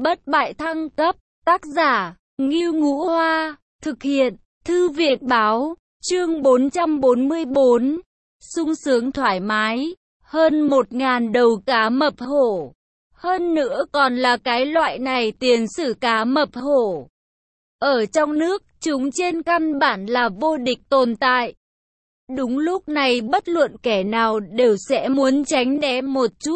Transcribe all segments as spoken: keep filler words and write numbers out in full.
Bất bại thăng cấp, tác giả, Ngưu Ngũ Hoa, thực hiện, Thư viện báo, chương bốn trăm bốn mươi bốn, sung sướng thoải mái, hơn một ngàn đầu cá mập hổ. Hơn nữa còn là cái loại này tiền sử cá mập hổ. Ở trong nước, chúng trên căn bản là vô địch tồn tại. Đúng lúc này bất luận kẻ nào đều sẽ muốn tránh né một chút.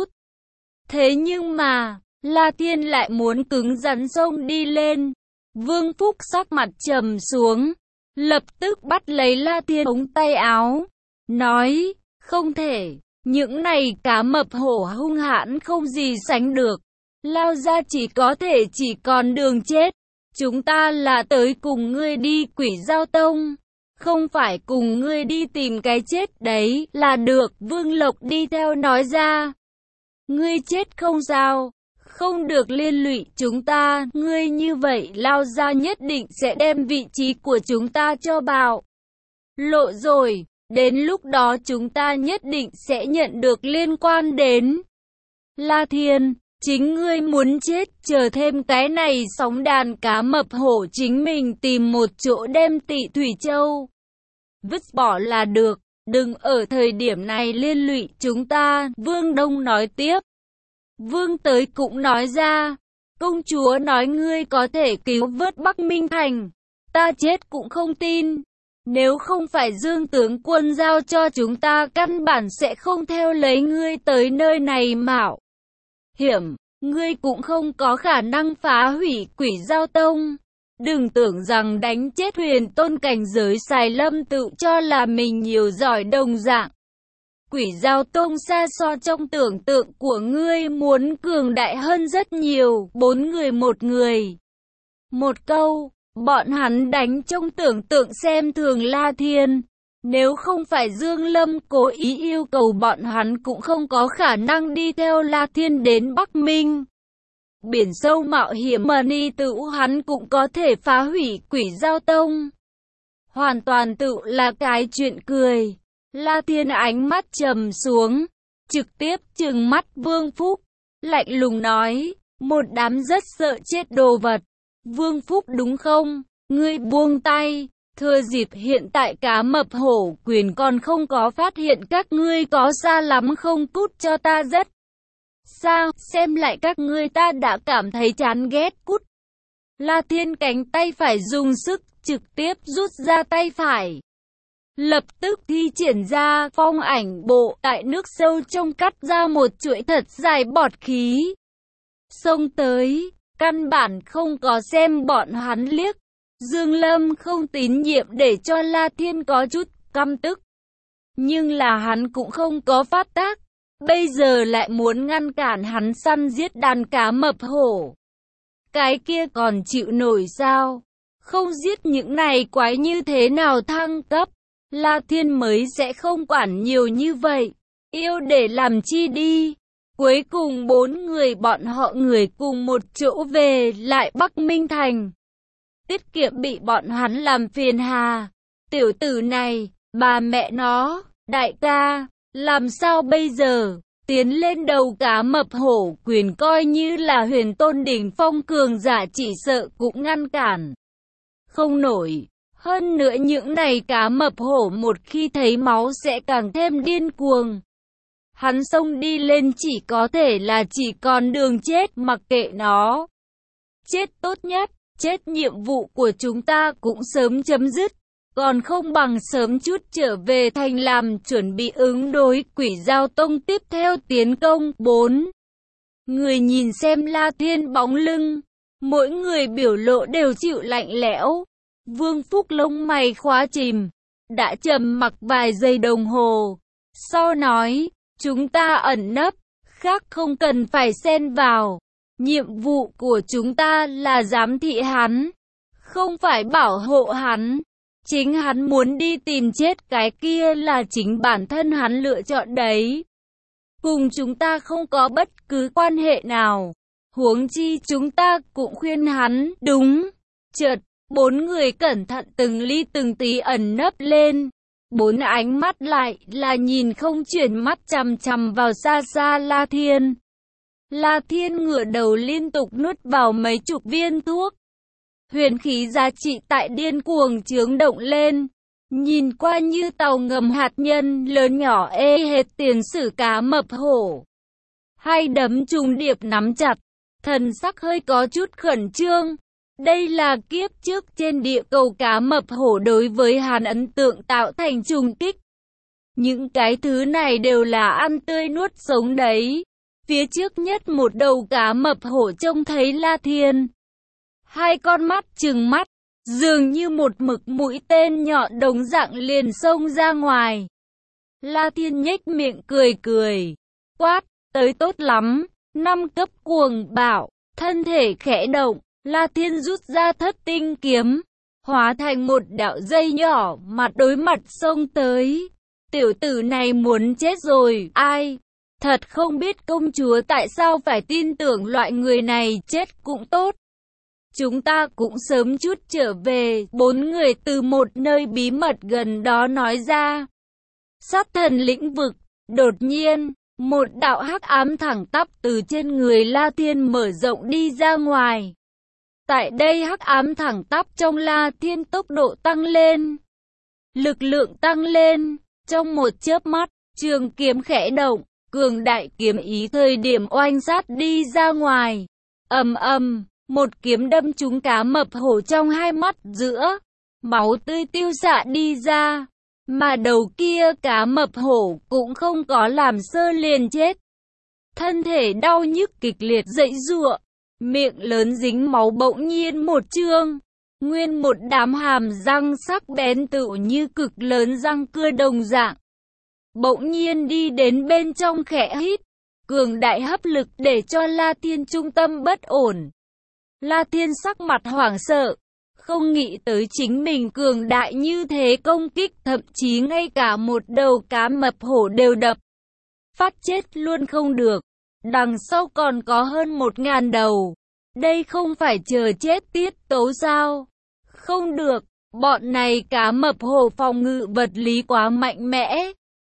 Thế nhưng mà, La Thiên lại muốn cứng rắn xông đi lên. Vương Phúc sắc mặt trầm xuống, lập tức bắt lấy La Thiên ống tay áo, nói, không thể, những này cá mập hổ hung hãn không gì sánh được. Lao ra chỉ có thể chỉ còn đường chết. Chúng ta là tới cùng ngươi đi Quỷ Dao Tông, không phải cùng ngươi đi tìm cái chết đấy là được. Vương Lộc đi theo nói ra, ngươi chết không sao, không được liên lụy chúng ta, ngươi như vậy Lao ra nhất định sẽ đem vị trí của chúng ta cho bạo lộ rồi, đến lúc đó chúng ta nhất định sẽ nhận được liên quan đến. La Thiên, chính ngươi muốn chết, chờ thêm cái này sóng đàn cá mập hổ chính mình tìm một chỗ đem Tị Thủy Châu vứt bỏ là được, đừng ở thời điểm này liên lụy chúng ta. Vương Đông nói tiếp. Vương Tới cũng nói ra, công chúa nói ngươi có thể cứu vớt Bắc Minh Thành, ta chết cũng không tin. Nếu không phải Dương tướng quân giao cho chúng ta, căn bản sẽ không theo lấy ngươi tới nơi này mạo hiểm, ngươi cũng không có khả năng phá hủy Quỷ Dao Tông. Đừng tưởng rằng đánh chết huyền tôn cảnh giới Sài Lâm tự cho là mình nhiều giỏi đồng dạng. Quỷ Dao Tông xa so trong tưởng tượng của ngươi muốn cường đại hơn rất nhiều. Bốn người một người. Một câu, bọn hắn đánh trong tưởng tượng xem thường La Thiên. Nếu không phải Dương Lâm cố ý yêu cầu, bọn hắn cũng không có khả năng đi theo La Thiên đến Bắc Minh. Biển sâu mạo hiểm mà ni tự hắn cũng có thể phá hủy Quỷ Dao Tông. Hoàn toàn tự là cái chuyện cười. La Thiên ánh mắt trầm xuống, trực tiếp trừng mắt Vương Phúc, lạnh lùng nói, một đám rất sợ chết đồ vật. Vương Phúc đúng không? Ngươi buông tay, thừa dịp hiện tại cá mập hổ quyền còn không có phát hiện các ngươi có xa lắm không, cút cho ta rất sao, xem lại các ngươi ta đã cảm thấy chán ghét, cút. La Thiên cánh tay phải dùng sức, trực tiếp rút ra tay phải. Lập tức thi triển ra phong ảnh bộ, tại nước sâu trong cắt ra một chuỗi thật dài bọt khí. Xông tới, căn bản không có xem bọn hắn liếc. Dương Lâm không tín nhiệm để cho La Thiên có chút căm tức. Nhưng là hắn cũng không có phát tác. Bây giờ lại muốn ngăn cản hắn săn giết đàn cá mập hổ. Cái kia còn chịu nổi sao? Không giết những này quái như thế nào thăng cấp? La Thiên mới sẽ không quản nhiều như vậy. Yêu để làm chi đi. Cuối cùng bốn người bọn họ người cùng một chỗ về lại Bắc Minh Thành. Tiết kiệm bị bọn hắn làm phiền hà. Tiểu tử này, bà mẹ nó, đại ca, làm sao bây giờ? Tiến lên đầu cá mập hổ quyền coi như là huyền tôn đỉnh phong cường giả chỉ sợ cũng ngăn cản không nổi. Hơn nữa những này cá mập hổ một khi thấy máu sẽ càng thêm điên cuồng. Hắn xông đi lên chỉ có thể là chỉ còn đường chết, mặc kệ nó. Chết tốt nhất, chết nhiệm vụ của chúng ta cũng sớm chấm dứt. Còn không bằng sớm chút trở về thành làm chuẩn bị ứng đối Quỷ Dao Tông tiếp theo tiến công. Bốn người nhìn xem La Thiên bóng lưng, mỗi người biểu lộ đều chịu lạnh lẽo. Vương Phúc lông mày khóa chìm, đã trầm mặc vài giây đồng hồ. Sau nói, chúng ta ẩn nấp, khác không cần phải xen vào. Nhiệm vụ của chúng ta là giám thị hắn, không phải bảo hộ hắn. Chính hắn muốn đi tìm chết, cái kia là chính bản thân hắn lựa chọn đấy. Cùng chúng ta không có bất cứ quan hệ nào. Huống chi chúng ta cũng khuyên hắn, đúng. Chợt, bốn người cẩn thận từng ly từng tí ẩn nấp lên. Bốn ánh mắt lại là nhìn không chuyển mắt chằm chằm vào xa xa La Thiên. La Thiên ngửa đầu liên tục nuốt vào mấy chục viên thuốc. Huyền khí giá trị tại điên cuồng chướng động lên. Nhìn qua như tàu ngầm hạt nhân lớn nhỏ ê hệt tiền sử cá mập hổ. Hai đấm trùng điệp nắm chặt, thần sắc hơi có chút khẩn trương. Đây là kiếp trước trên địa cầu cá mập hổ đối với hắn ấn tượng tạo thành trùng kích. Những cái thứ này đều là ăn tươi nuốt sống đấy. Phía trước nhất một đầu cá mập hổ trông thấy La Thiên. Hai con mắt trừng mắt, dường như một mực mũi tên nhọn đồng dạng liền xông ra ngoài. La Thiên nhếch miệng cười cười, quát, tới tốt lắm, năm cấp cuồng bạo, thân thể khẽ động, La Thiên rút ra thất tinh kiếm, hóa thành một đạo dây nhỏ mặt đối mặt xông tới. Tiểu tử này muốn chết rồi, ai? Thật không biết công chúa tại sao phải tin tưởng loại người này, chết cũng tốt. Chúng ta cũng sớm chút trở về, bốn người từ một nơi bí mật gần đó nói ra. Sát thần lĩnh vực, đột nhiên, một đạo hắc ám thẳng tắp từ trên người La Thiên mở rộng đi ra ngoài. Tại đây hắc ám thẳng tắp trong La Thiên tốc độ tăng lên. Lực lượng tăng lên, trong một chớp mắt, trường kiếm khẽ động, cường đại kiếm ý thời điểm oanh sát đi ra ngoài. Ầm ầm, một kiếm đâm trúng cá mập hổ trong hai mắt giữa, máu tươi tiêu xạ đi ra. Mà đầu kia cá mập hổ cũng không có làm sơ liền chết. Thân thể đau nhức kịch liệt giãy giụa, miệng lớn dính máu bỗng nhiên một trương. Nguyên một đám hàm răng sắc bén tựu như cực lớn răng cưa đồng dạng. Bỗng nhiên đi đến bên trong khẽ hít, cường đại hấp lực để cho La Thiên trung tâm bất ổn. La Thiên sắc mặt hoảng sợ, không nghĩ tới chính mình cường đại như thế công kích, thậm chí ngay cả một đầu cá mập hổ đều đập. Phát chết luôn không được, đằng sau còn có hơn một ngàn đầu. Đây không phải chờ chết tiết tấu sao? Không được, bọn này cá mập hổ phòng ngự vật lý quá mạnh mẽ.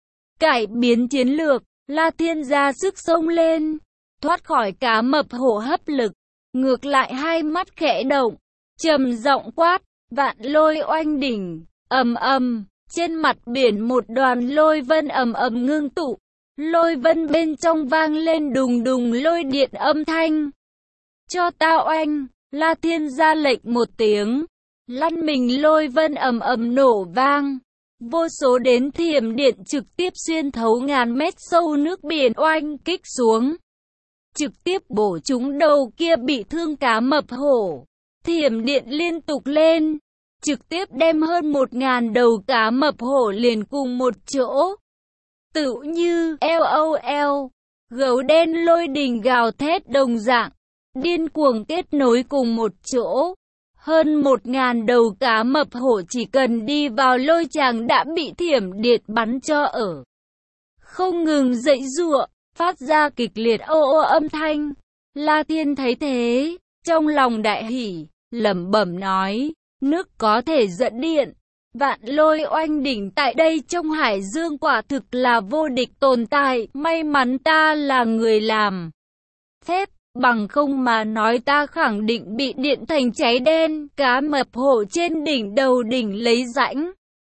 Cải biến chiến lược, La Thiên ra sức xông lên, thoát khỏi cá mập hổ hấp lực, ngược lại hai mắt khẽ động, trầm giọng quát, vạn lôi oanh đỉnh, ầm ầm, trên mặt biển một đoàn lôi vân ầm ầm ngưng tụ, lôi vân bên trong vang lên đùng đùng lôi điện âm thanh. Cho ta oanh, La Thiên ra lệnh một tiếng, lăn mình lôi vân ầm ầm nổ vang. Vô số đến thiểm điện trực tiếp xuyên thấu ngàn mét sâu nước biển oanh kích xuống. Trực tiếp bổ trúng đầu kia bị thương cá mập hổ. Thiểm điện liên tục lên, trực tiếp đem hơn một ngàn đầu cá mập hổ liền cùng một chỗ. Tựu như LOL, gấu đen lôi đình gào thét đồng dạng, điên cuồng kết nối cùng một chỗ. Hơn một ngàn đầu cá mập hổ chỉ cần đi vào lôi tràng đã bị thiểm điện bắn cho ở. Không ngừng giãy giụa, phát ra kịch liệt ô ô âm thanh. La Thiên thấy thế, trong lòng đại hỉ, lẩm bẩm nói, nước có thể dẫn điện. Vạn lôi oanh đỉnh tại đây trong hải dương quả thực là vô địch tồn tại, may mắn ta là người làm phép. Bằng không mà nói ta khẳng định bị điện thành cháy đen. Cá mập hổ trên đỉnh đầu đỉnh lấy rãnh,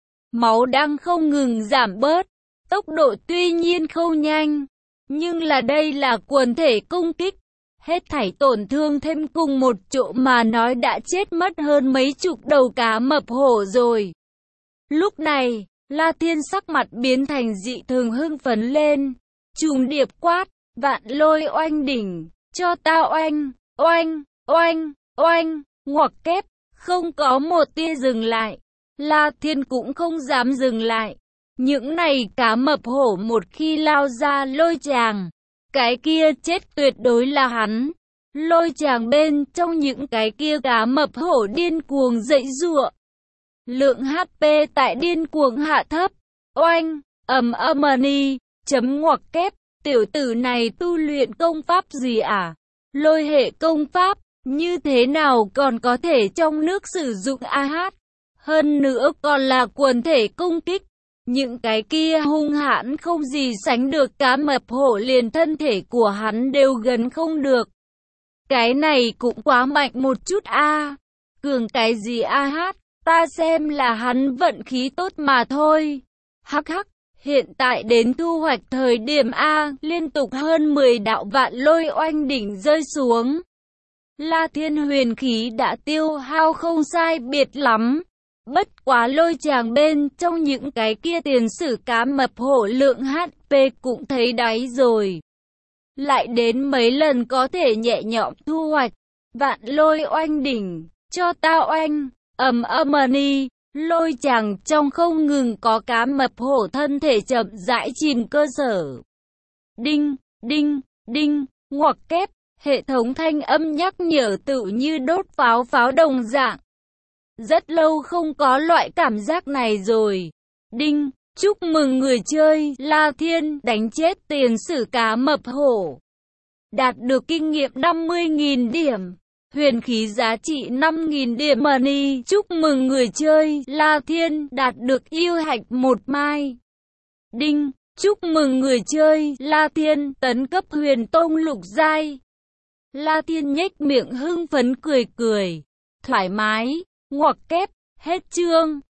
máu đang không ngừng giảm bớt. Tốc độ tuy nhiên không nhanh, nhưng là đây là quần thể công kích. Hết thảy tổn thương thêm cùng một chỗ mà nói đã chết mất hơn mấy chục đầu cá mập hổ rồi. Lúc này, La Thiên sắc mặt biến thành dị thường hưng phấn lên, trùng điệp quát, vạn lôi oanh đỉnh. Cho ta oanh, oanh, oanh, oanh, ngoặc kép, không có một tia dừng lại. La Thiên cũng không dám dừng lại. Những này cá mập hổ một khi lao ra lôi tràng, cái kia chết tuyệt đối là hắn. Lôi tràng bên trong những cái kia cá mập hổ điên cuồng giãy giụa. Lượng hát pê tại điên cuồng hạ thấp. Oanh, ầm ầm ni, chấm ngoặc kép. Tiểu tử này tu luyện công pháp gì à? Lôi hệ công pháp, như thế nào còn có thể trong nước sử dụng a hát? Hơn nữa còn là quần thể công kích. Những cái kia hung hãn không gì sánh được cá mập hổ liền thân thể của hắn đều gần không được. Cái này cũng quá mạnh một chút a. Cường cái gì a hát, ta xem là hắn vận khí tốt mà thôi. Hắc hắc, hiện tại đến thu hoạch thời điểm a, liên tục hơn mười đạo vạn lôi oanh đỉnh rơi xuống. La Thiên huyền khí đã tiêu hao không sai biệt lắm. Bất quá lôi chàng bên trong những cái kia tiền sử cá mập hổ lượng hát pê cũng thấy đáy rồi. Lại đến mấy lần có thể nhẹ nhõm thu hoạch. Vạn lôi oanh đỉnh, cho ta oanh, ầm ầm ni, lôi chàng trong không ngừng có cá mập hổ thân thể chậm rãi chìm cơ sở. Đinh, đinh, đinh, ngoặc kép, hệ thống thanh âm nhắc nhở tự như đốt pháo pháo đồng dạng. Rất lâu không có loại cảm giác này rồi. Đinh, chúc mừng người chơi La Thiên đánh chết tiền sử cá mập hổ. Đạt được kinh nghiệm năm mươi nghìn điểm. Huyền khí giá trị năm nghìn điểm money. Chúc mừng người chơi La Thiên đạt được yêu hạch một mai. Đinh, chúc mừng người chơi La Thiên tấn cấp huyền tông lục giai. La Thiên nhếch miệng hưng phấn cười cười. Thoải mái, ngoặc kép, hết chương.